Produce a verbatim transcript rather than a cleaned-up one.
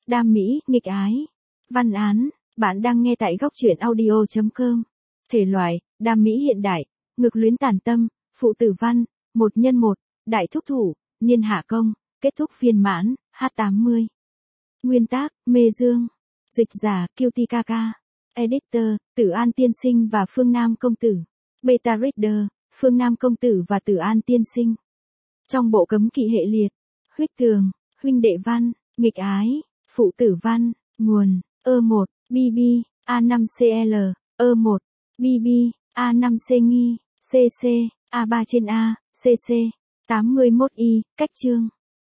Đam mỹ, nghịch ái. Văn án, bạn đang nghe tại góc truyện audio chấm com. Thể loại, đam mỹ hiện đại, ngược luyến tàn tâm, phụ tử văn, một nhân một, đại thúc thủ, niên hạ công, kết thúc phiên mãn, H tám mươi. Nguyên tác, Mê Dương. Dịch giả, Kyutikaka. Editor, Tử An Tiên Sinh và Phương Nam Công Tử. Beta Reader, Phương Nam Công Tử và Tử An Tiên Sinh. Trong bộ cấm kỵ hệ liệt, huyết tường, huynh đệ văn, nghịch ái, phụ tử văn, nguồn, ơ một, bê bê, a năm xê lờ, ơ một, bê bê, a năm xê nghi, xê xê, a ba trên A, xê xê, tám mươi mốt i, cách chương.